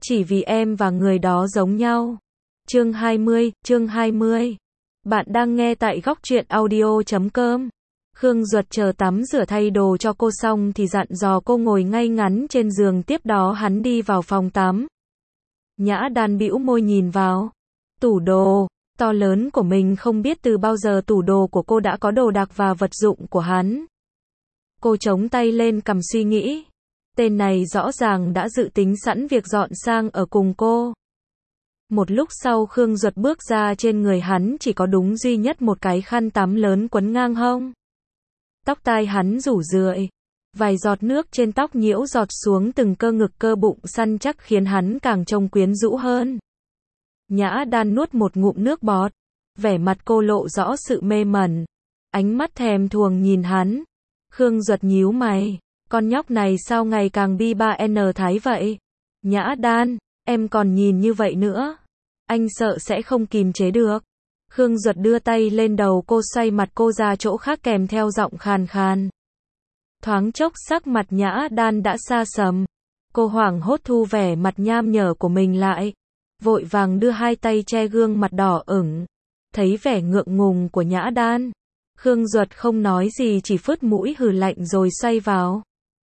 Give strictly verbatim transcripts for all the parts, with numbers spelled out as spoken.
Chỉ vì em và người đó giống nhau. Chương hai mươi, chương hai mươi. Bạn đang nghe tại góc truyện audio chấm com. Khương Duật chờ tắm rửa thay đồ cho cô xong thì dặn dò cô ngồi ngay ngắn trên giường, tiếp đó hắn đi vào phòng tắm. Nhã Đan bĩu môi nhìn vào tủ đồ to lớn của mình, không biết từ bao giờ tủ đồ của cô đã có đồ đạc và vật dụng của hắn. Cô chống tay lên cằm suy nghĩ. Tên này rõ ràng đã dự tính sẵn việc dọn sang ở cùng cô. Một lúc sau Khương Duật bước ra, trên người hắn chỉ có đúng duy nhất một cái khăn tắm lớn quấn ngang hông. Tóc tai hắn rủ rượi, vài giọt nước trên tóc nhiễu giọt xuống từng cơ ngực cơ bụng săn chắc khiến hắn càng trông quyến rũ hơn. Nhã Đan nuốt một ngụm nước bọt, vẻ mặt cô lộ rõ sự mê mẩn, ánh mắt thèm thuồng nhìn hắn. Khương Duật nhíu mày, con nhóc này sao ngày càng bi ba n thái vậy? Nhã Đan, em còn nhìn như vậy nữa, anh sợ sẽ không kìm chế được. Khương Duật đưa tay lên đầu cô, xoay mặt cô ra chỗ khác kèm theo giọng khàn khàn. Thoáng chốc sắc mặt Nhã Đan đã xa sầm, cô hoảng hốt thu vẻ mặt nham nhở của mình lại, vội vàng đưa hai tay che gương mặt đỏ ửng. Thấy vẻ ngượng ngùng của Nhã Đan, Khương Duật không nói gì, chỉ phứt mũi hừ lạnh rồi xoay vào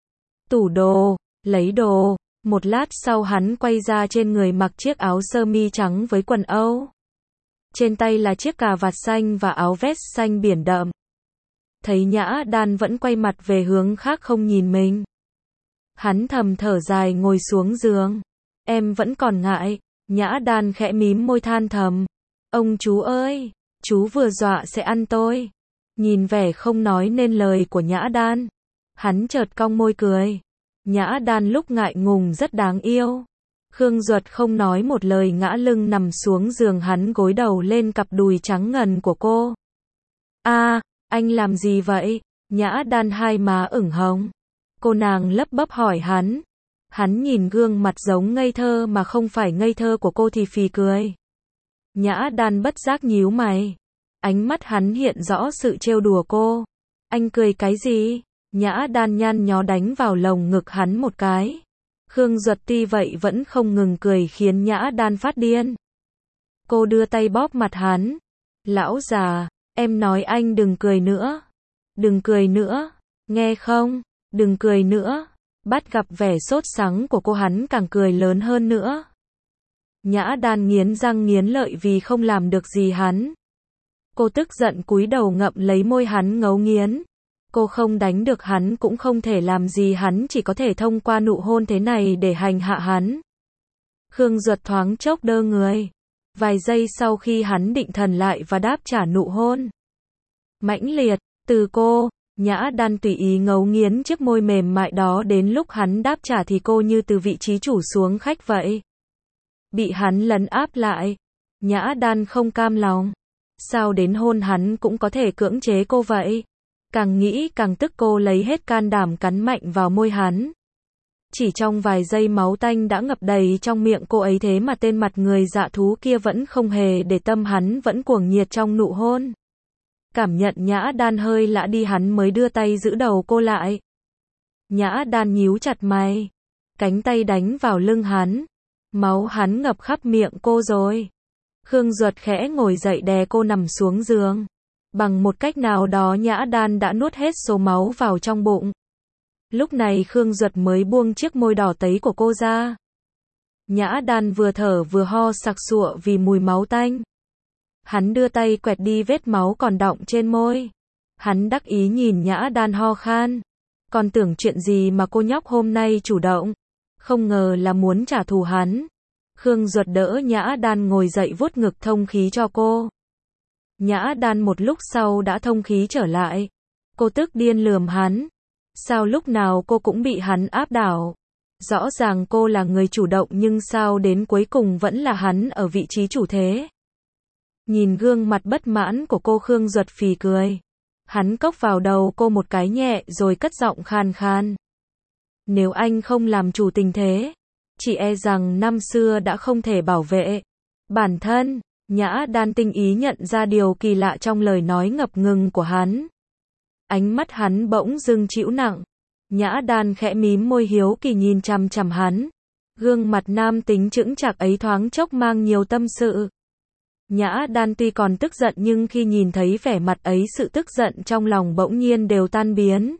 tủ đồ, lấy đồ. Một lát sau hắn quay ra, trên người mặc chiếc áo sơ mi trắng với quần Âu. Trên tay là chiếc cà vạt xanh và áo vest xanh biển đậm. Thấy Nhã Đan vẫn quay mặt về hướng khác không nhìn mình, hắn thầm thở dài ngồi xuống giường. Em vẫn còn ngại. Nhã Đan khẽ mím môi than thầm. Ông chú ơi, chú vừa dọa sẽ ăn tôi. Nhìn vẻ không nói nên lời của Nhã Đan, hắn chợt cong môi cười. Nhã Đan lúc ngại ngùng rất đáng yêu. Khương Duật không nói một lời, ngã lưng nằm xuống giường, hắn gối đầu lên cặp đùi trắng ngần của cô. A, à, anh làm gì vậy? Nhã Đan hai má ửng hồng, cô nàng lấp bấp hỏi hắn. Hắn nhìn gương mặt giống ngây thơ mà không phải ngây thơ của cô thì phì cười. Nhã Đan bất giác nhíu mày, ánh mắt hắn hiện rõ sự trêu đùa cô. Anh cười cái gì? Nhã Đan nhăn nhó đánh vào lồng ngực hắn một cái. Khương Duật tuy vậy vẫn không ngừng cười, khiến Nhã Đan phát điên. Cô đưa tay bóp mặt hắn. Lão già, em nói anh đừng cười nữa. Đừng cười nữa, nghe không? Đừng cười nữa. Bắt gặp vẻ sốt sắng của cô, hắn càng cười lớn hơn nữa. Nhã Đan nghiến răng nghiến lợi vì không làm được gì hắn. Cô tức giận cúi đầu ngậm lấy môi hắn ngấu nghiến. Cô không đánh được hắn, cũng không thể làm gì hắn, chỉ có thể thông qua nụ hôn thế này để hành hạ hắn. Khương Duật thoáng chốc đơ người. Vài giây sau khi hắn định thần lại và đáp trả nụ hôn mãnh liệt từ cô, Nhã Đan tùy ý ngấu nghiến chiếc môi mềm mại đó, đến lúc hắn đáp trả thì cô như từ vị trí chủ xuống khách vậy. Bị hắn lấn áp lại, Nhã Đan không cam lòng. Sao đến hôn hắn cũng có thể cưỡng chế cô vậy? Càng nghĩ càng tức, cô lấy hết can đảm cắn mạnh vào môi hắn. Chỉ trong vài giây máu tanh đã ngập đầy trong miệng cô ấy, thế mà tên mặt người dạ thú kia vẫn không hề để tâm, hắn vẫn cuồng nhiệt trong nụ hôn. Cảm nhận Nhã Đan hơi lạ đi, hắn mới đưa tay giữ đầu cô lại. Nhã Đan nhíu chặt mày, cánh tay đánh vào lưng hắn. Máu hắn ngập khắp miệng cô rồi. Khương Duật khẽ ngồi dậy đè cô nằm xuống giường. Bằng một cách nào đó Nhã Đan đã nuốt hết số máu vào trong bụng. Lúc này Khương Duật mới buông chiếc môi đỏ tấy của cô ra. Nhã Đan vừa thở vừa ho sặc sụa vì mùi máu tanh. Hắn đưa tay quẹt đi vết máu còn đọng trên môi. Hắn đắc ý nhìn Nhã Đan ho khan. Còn tưởng chuyện gì mà cô nhóc hôm nay chủ động. Không ngờ là muốn trả thù hắn. Khương Duật đỡ Nhã Đan ngồi dậy, vuốt ngực thông khí cho cô. Nhã Đan một lúc sau đã thông khí trở lại. Cô tức điên lườm hắn. Sao lúc nào cô cũng bị hắn áp đảo? Rõ ràng cô là người chủ động, nhưng sao đến cuối cùng vẫn là hắn ở vị trí chủ thế? Nhìn gương mặt bất mãn của cô, Khương Duật phì cười. Hắn cốc vào đầu cô một cái nhẹ rồi cất giọng khan khan. Nếu anh không làm chủ tình thế, chỉ e rằng năm xưa đã không thể bảo vệ bản thân. Nhã Đan tinh ý nhận ra điều kỳ lạ trong lời nói ngập ngừng của hắn. Ánh mắt hắn bỗng dưng trĩu nặng. Nhã Đan khẽ mím môi hiếu kỳ nhìn chằm chằm hắn. Gương mặt nam tính chững chạc ấy thoáng chốc mang nhiều tâm sự. Nhã Đan tuy còn tức giận nhưng khi nhìn thấy vẻ mặt ấy sự tức giận trong lòng bỗng nhiên đều tan biến.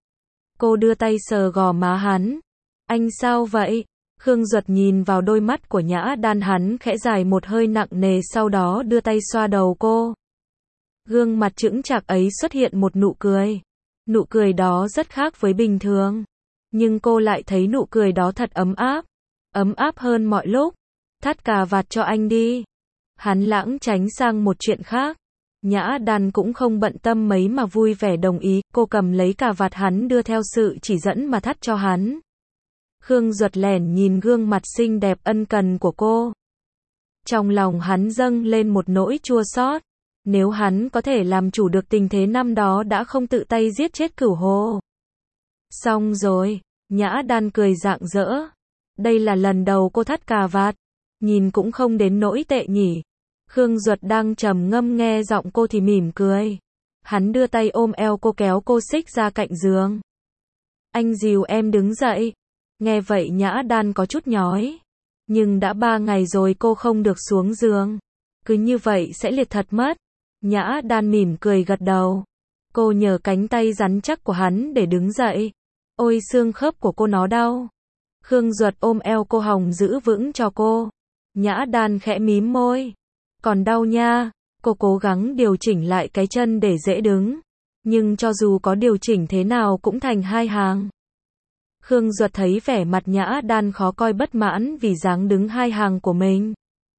Cô đưa tay sờ gò má hắn. Anh sao vậy? Khương Duật nhìn vào đôi mắt của Nhã Đan, hắn khẽ dài một hơi nặng nề sau đó đưa tay xoa đầu cô. Gương mặt chững chạc ấy xuất hiện một nụ cười. Nụ cười đó rất khác với bình thường. Nhưng cô lại thấy nụ cười đó thật ấm áp. Ấm áp hơn mọi lúc. Thắt cà vạt cho anh đi. Hắn lãng tránh sang một chuyện khác. Nhã Đan cũng không bận tâm mấy mà vui vẻ đồng ý. Cô cầm lấy cà vạt hắn đưa theo sự chỉ dẫn mà thắt cho hắn. Khương Duật lẻn nhìn gương mặt xinh đẹp ân cần của cô. Trong lòng hắn dâng lên một nỗi chua xót. Nếu hắn có thể làm chủ được tình thế năm đó đã không tự tay giết chết Cửu Hồ. Xong rồi, Nhã Đan cười rạng rỡ. Đây là lần đầu cô thắt cà vạt. Nhìn cũng không đến nỗi tệ nhỉ. Khương Duật đang trầm ngâm nghe giọng cô thì mỉm cười. Hắn đưa tay ôm eo cô kéo cô xích ra cạnh giường. Anh dìu em đứng dậy. Nghe vậy Nhã Đan có chút nhói. Nhưng đã ba ngày rồi cô không được xuống giường. Cứ như vậy sẽ liệt thật mất. Nhã Đan mỉm cười gật đầu. Cô nhờ cánh tay rắn chắc của hắn để đứng dậy. Ôi xương khớp của cô nó đau. Khương Duật ôm eo cô hòng giữ vững cho cô. Nhã Đan khẽ mím môi. Còn đau nha. Cô cố gắng điều chỉnh lại cái chân để dễ đứng. Nhưng cho dù có điều chỉnh thế nào cũng thành hai hàng. Khương Duật thấy vẻ mặt Nhã Đan khó coi bất mãn vì dáng đứng hai hàng của mình.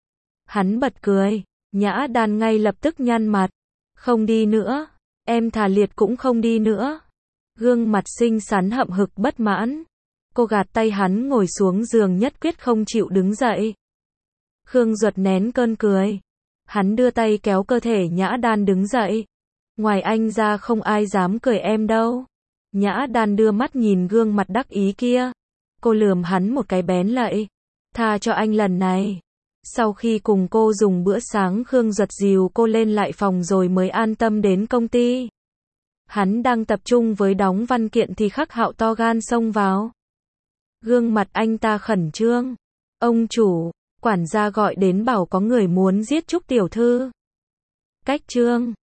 Hắn bật cười. Nhã Đan ngay lập tức nhăn mặt. Không đi nữa. Em thà liệt cũng không đi nữa. Gương mặt xinh xắn hậm hực bất mãn. Cô gạt tay hắn ngồi xuống giường nhất quyết không chịu đứng dậy. Khương Duật nén cơn cười. Hắn đưa tay kéo cơ thể Nhã Đan đứng dậy. Ngoài anh ra không ai dám cười em đâu. Nhã Đan đưa mắt nhìn gương mặt đắc ý kia. Cô lườm hắn một cái bén lạy. Tha cho anh lần này. Sau khi cùng cô dùng bữa sáng, Khương Duật dìu cô lên lại phòng rồi mới an tâm đến công ty. Hắn đang tập trung với đóng văn kiện thì Khắc Hạo to gan xông vào. Gương mặt anh ta khẩn trương. Ông chủ, quản gia gọi đến bảo có người muốn giết Trúc tiểu thư. Cách chương